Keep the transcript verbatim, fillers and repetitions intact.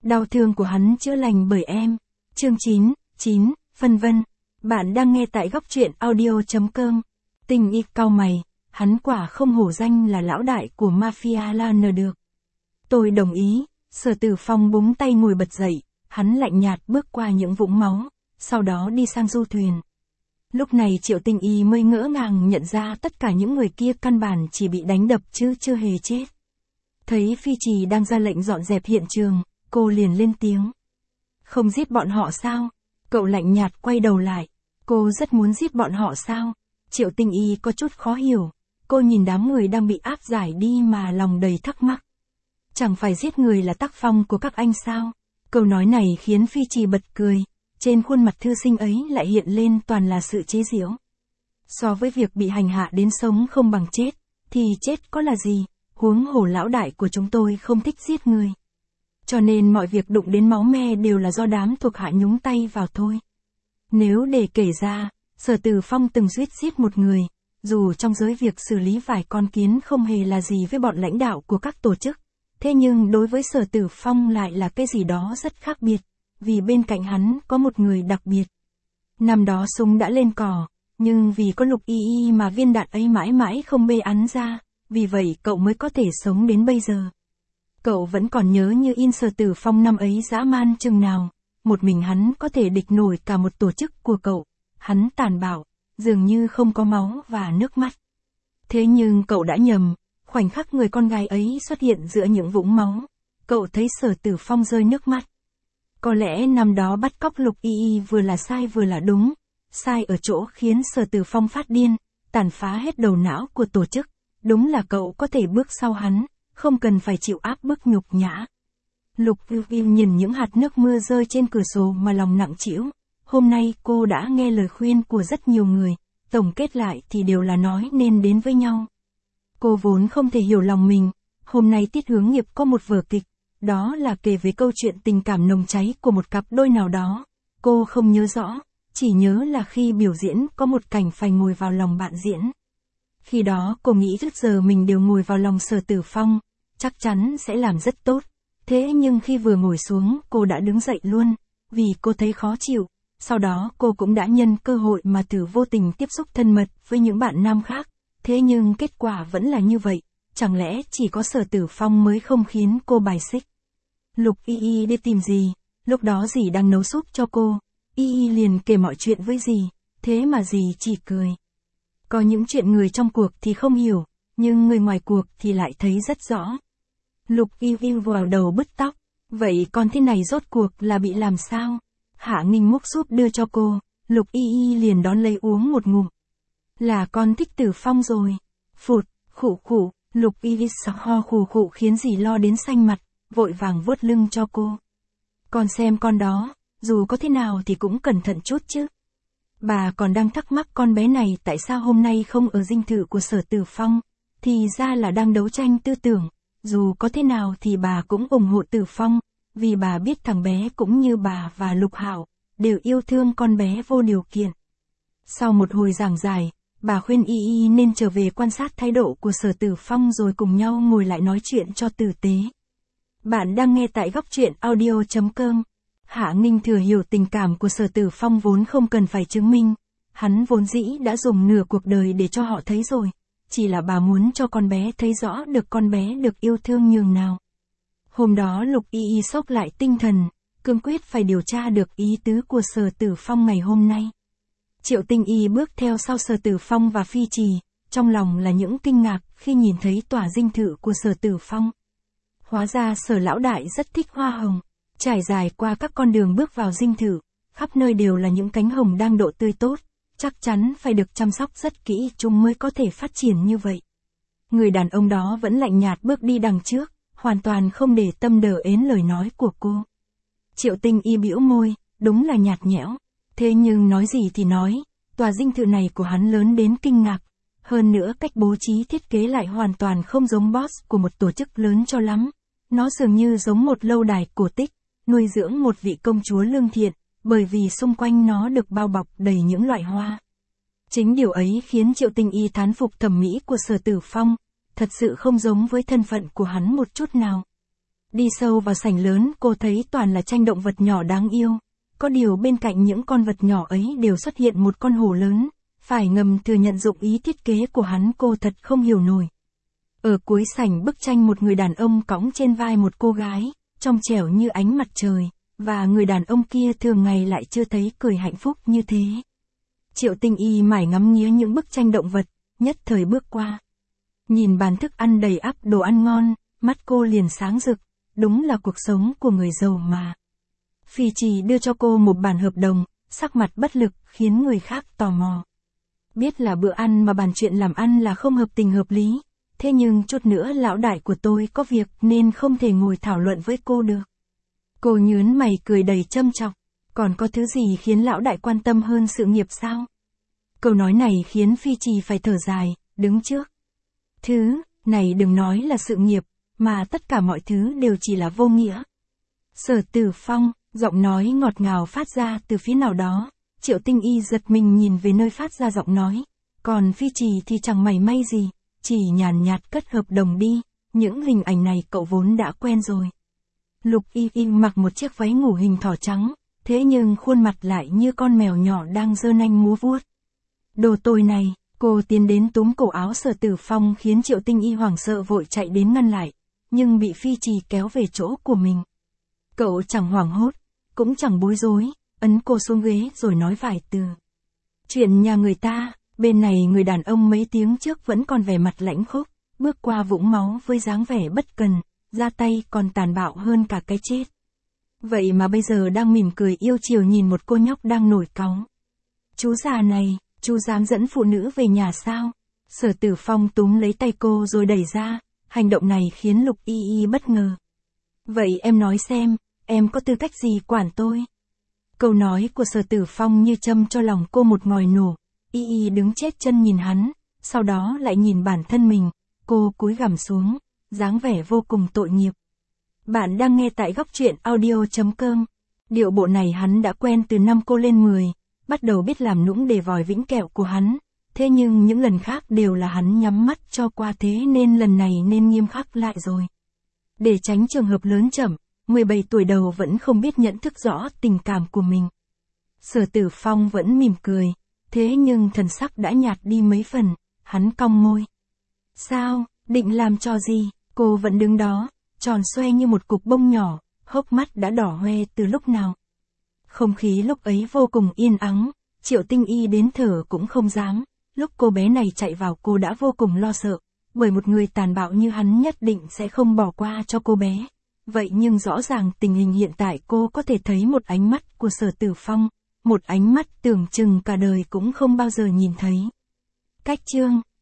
Đau thương của hắn chữa lành bởi em. Chương chín, chín, phân vân. Bạn đang nghe tại góc truyện audio chấm com. Tình y cau mày, hắn quả không hổ danh là lão đại của mafia la nờ được. Tôi đồng ý, Sở Tử Phong búng tay ngồi bật dậy, hắn lạnh nhạt bước qua những vũng máu, sau đó đi sang du thuyền. Lúc này Triệu Tinh Y mới ngỡ ngàng nhận ra tất cả những người kia căn bản chỉ bị đánh đập chứ chưa hề chết. Thấy Phi Trì đang ra lệnh dọn dẹp hiện trường, cô liền lên tiếng. Không giết bọn họ sao? Cậu lạnh nhạt quay đầu lại. Cô rất muốn giết bọn họ sao? Triệu Tinh Y có chút khó hiểu. Cô nhìn đám người đang bị áp giải đi mà lòng đầy thắc mắc. Chẳng phải giết người là tác phong của các anh sao? Câu nói này khiến Phi Trì bật cười. Trên khuôn mặt thư sinh ấy lại hiện lên toàn là sự chế giễu. So với việc bị hành hạ đến sống không bằng chết, thì chết có là gì? Huống hồ lão đại của chúng tôi không thích giết người. Cho nên mọi việc đụng đến máu me đều là do đám thuộc hạ nhúng tay vào thôi. Nếu để kể ra, Sở Tử Phong từng suýt giết một người, dù trong giới việc xử lý vài con kiến không hề là gì với bọn lãnh đạo của các tổ chức, thế nhưng đối với Sở Tử Phong lại là cái gì đó rất khác biệt, vì bên cạnh hắn có một người đặc biệt. Năm đó súng đã lên cò, nhưng vì có Lục Y Y mà viên đạn ấy mãi mãi không bê ắn ra, vì vậy cậu mới có thể sống đến bây giờ. Cậu vẫn còn nhớ như in Sở Tử Phong năm ấy dã man chừng nào, một mình hắn có thể địch nổi cả một tổ chức của cậu, hắn tàn bạo, dường như không có máu và nước mắt. Thế nhưng cậu đã nhầm, khoảnh khắc người con gái ấy xuất hiện giữa những vũng máu, cậu thấy Sở Tử Phong rơi nước mắt. Có lẽ năm đó bắt cóc Lục Y Y vừa là sai vừa là đúng, sai ở chỗ khiến Sở Tử Phong phát điên, tàn phá hết đầu não của tổ chức, đúng là cậu có thể bước sau hắn, không cần phải chịu áp bức nhục nhã. Lục Y Y nhìn những hạt nước mưa rơi trên cửa sổ mà lòng nặng trĩu. Hôm nay cô đã nghe lời khuyên của rất nhiều người, tổng kết lại thì đều là nói nên đến với nhau. Cô vốn không thể hiểu lòng mình, hôm nay Tiết Hướng Nghiệp có một vở kịch, đó là kể về câu chuyện tình cảm nồng cháy của một cặp đôi nào đó. Cô không nhớ rõ, chỉ nhớ là khi biểu diễn có một cảnh phải ngồi vào lòng bạn diễn. Khi đó cô nghĩ trước giờ mình đều ngồi vào lòng Sở Tử Phong, chắc chắn sẽ làm rất tốt. Thế nhưng khi vừa ngồi xuống cô đã đứng dậy luôn, vì cô thấy khó chịu. Sau đó cô cũng đã nhân cơ hội mà thử vô tình tiếp xúc thân mật với những bạn nam khác. Thế nhưng kết quả vẫn là như vậy, chẳng lẽ chỉ có Sở Tử Phong mới không khiến cô bài xích. Lục Y Y đi tìm dì, lúc đó dì đang nấu súp cho cô. Y Y liền kể mọi chuyện với dì, thế mà dì chỉ cười. Có những chuyện người trong cuộc thì không hiểu, nhưng người ngoài cuộc thì lại thấy rất rõ. Lục Y Y vào đầu bứt tóc, vậy con thế này rốt cuộc là bị làm sao? Hạ Nghinh múc súp đưa cho cô, Lục Y Y liền đón lấy uống một ngụm. Là con thích Tử Phong rồi. Phụt, khụ khụ, Lục Y Y sặc ho khụ khụ khiến dì lo đến xanh mặt, vội vàng vuốt lưng cho cô. Con xem con đó, dù có thế nào thì cũng cẩn thận chút chứ. Bà còn đang thắc mắc con bé này tại sao hôm nay không ở dinh thự của Sở Tử Phong, thì ra là đang đấu tranh tư tưởng. Dù có thế nào thì bà cũng ủng hộ Tử Phong, vì bà biết thằng bé cũng như bà và Lục Hạo, đều yêu thương con bé vô điều kiện. Sau một hồi giảng giải, bà khuyên Y Y nên trở về quan sát thái độ của Sở Tử Phong rồi cùng nhau ngồi lại nói chuyện cho tử tế. Bạn đang nghe tại góc truyện audio chấm com. Hạ Nghinh thừa hiểu tình cảm của Sở Tử Phong vốn không cần phải chứng minh. Hắn vốn dĩ đã dùng nửa cuộc đời để cho họ thấy rồi. Chỉ là bà muốn cho con bé thấy rõ được con bé được yêu thương nhường nào. Hôm đó Lục Y Y sốc lại tinh thần, cương quyết phải điều tra được ý tứ của Sở Tử Phong ngày hôm nay. Triệu Tinh Y bước theo sau Sở Tử Phong và Phi Trì, trong lòng là những kinh ngạc khi nhìn thấy tòa dinh thự của Sở Tử Phong. Hóa ra Sở lão đại rất thích hoa hồng, trải dài qua các con đường bước vào dinh thự, khắp nơi đều là những cánh hồng đang độ tươi tốt, chắc chắn phải được chăm sóc rất kỹ chúng mới có thể phát triển như vậy. Người đàn ông đó vẫn lạnh nhạt bước đi đằng trước, hoàn toàn không để tâm đờ ến lời nói của cô. Triệu Tinh Y bĩu môi, đúng là nhạt nhẽo, thế nhưng nói gì thì nói, tòa dinh thự này của hắn lớn đến kinh ngạc, hơn nữa cách bố trí thiết kế lại hoàn toàn không giống boss của một tổ chức lớn cho lắm. Nó dường như giống một lâu đài cổ tích, nuôi dưỡng một vị công chúa lương thiện, bởi vì xung quanh nó được bao bọc đầy những loại hoa. Chính điều ấy khiến Triệu Tinh Y thán phục thẩm mỹ của Sở Tử Phong, thật sự không giống với thân phận của hắn một chút nào. Đi sâu vào sảnh lớn, cô thấy toàn là tranh động vật nhỏ đáng yêu. Có điều bên cạnh những con vật nhỏ ấy đều xuất hiện một con hổ lớn. Phải ngầm thừa nhận dụng ý thiết kế của hắn, cô thật không hiểu nổi. Ở cuối sảnh bức tranh, một người đàn ông cõng trên vai một cô gái, trong trẻo như ánh mặt trời, và người đàn ông kia thường ngày lại chưa thấy cười hạnh phúc như thế. Triệu Tinh Y mải ngắm nghía những bức tranh động vật, nhất thời bước qua. Nhìn bàn thức ăn đầy ắp đồ ăn ngon, mắt cô liền sáng rực, đúng là cuộc sống của người giàu mà. Phi Trì đưa cho cô một bản hợp đồng, sắc mặt bất lực khiến người khác tò mò. Biết là bữa ăn mà bàn chuyện làm ăn là không hợp tình hợp lý, thế nhưng chút nữa lão đại của tôi có việc nên không thể ngồi thảo luận với cô được. Cô nhớn mày cười đầy châm chọc, còn có thứ gì khiến lão đại quan tâm hơn sự nghiệp sao? Câu nói này khiến Phi Trì phải thở dài, đứng trước. Thứ này đừng nói là sự nghiệp, mà tất cả mọi thứ đều chỉ là vô nghĩa. Sở Tử Phong, giọng nói ngọt ngào phát ra từ phía nào đó. Triệu Tinh Y giật mình nhìn về nơi phát ra giọng nói, còn Phi Trì thì chẳng mảy may gì, chỉ nhàn nhạt cất hợp đồng đi, những hình ảnh này cậu vốn đã quen rồi. Lục Y Y mặc một chiếc váy ngủ hình thỏ trắng, thế nhưng khuôn mặt lại như con mèo nhỏ đang giơ nanh múa vuốt. Đồ tồi này, cô tiến đến túm cổ áo Sở Tử Phong khiến Triệu Tinh Y hoảng sợ vội chạy đến ngăn lại, nhưng bị Phi Trì kéo về chỗ của mình. Cậu chẳng hoảng hốt, cũng chẳng bối rối, ấn cô xuống ghế rồi nói vài từ. Chuyện nhà người ta, bên này người đàn ông mấy tiếng trước vẫn còn vẻ mặt lãnh khốc, bước qua vũng máu với dáng vẻ bất cần, ra tay còn tàn bạo hơn cả cái chết. Vậy mà bây giờ đang mỉm cười yêu chiều nhìn một cô nhóc đang nổi cáu. Chú già này, chú dám dẫn phụ nữ về nhà sao? Sở Tử Phong túm lấy tay cô rồi đẩy ra, hành động này khiến Lục Y Y bất ngờ. Vậy em nói xem, em có tư cách gì quản tôi? Câu nói của Sở Tử Phong như châm cho lòng cô một ngòi nổ. Y Y đứng chết chân nhìn hắn, sau đó lại nhìn bản thân mình, cô cúi gằm xuống, dáng vẻ vô cùng tội nghiệp. Bạn đang nghe tại góc truyện audio chấm com. Điệu bộ này hắn đã quen từ năm cô lên mười, bắt đầu biết làm nũng để vòi vĩnh kẹo của hắn, thế nhưng những lần khác đều là hắn nhắm mắt cho qua, thế nên lần này nên nghiêm khắc lại rồi. Để tránh trường hợp lớn chậm, mười bảy tuổi đầu vẫn không biết nhận thức rõ tình cảm của mình. Sở Tử Phong vẫn mỉm cười, thế nhưng thần sắc đã nhạt đi mấy phần, hắn cong môi. Sao, định làm trò gì? Cô vẫn đứng đó, tròn xoe như một cục bông nhỏ, hốc mắt đã đỏ hoe từ lúc nào. Không khí lúc ấy vô cùng yên ắng, Triệu Tinh Y đến thở cũng không dám, lúc cô bé này chạy vào cô đã vô cùng lo sợ, bởi một người tàn bạo như hắn nhất định sẽ không bỏ qua cho cô bé. Vậy nhưng rõ ràng tình hình hiện tại cô có thể thấy một ánh mắt của Sở Tử Phong, một ánh mắt tưởng chừng cả đời cũng không bao giờ nhìn thấy. Cách chương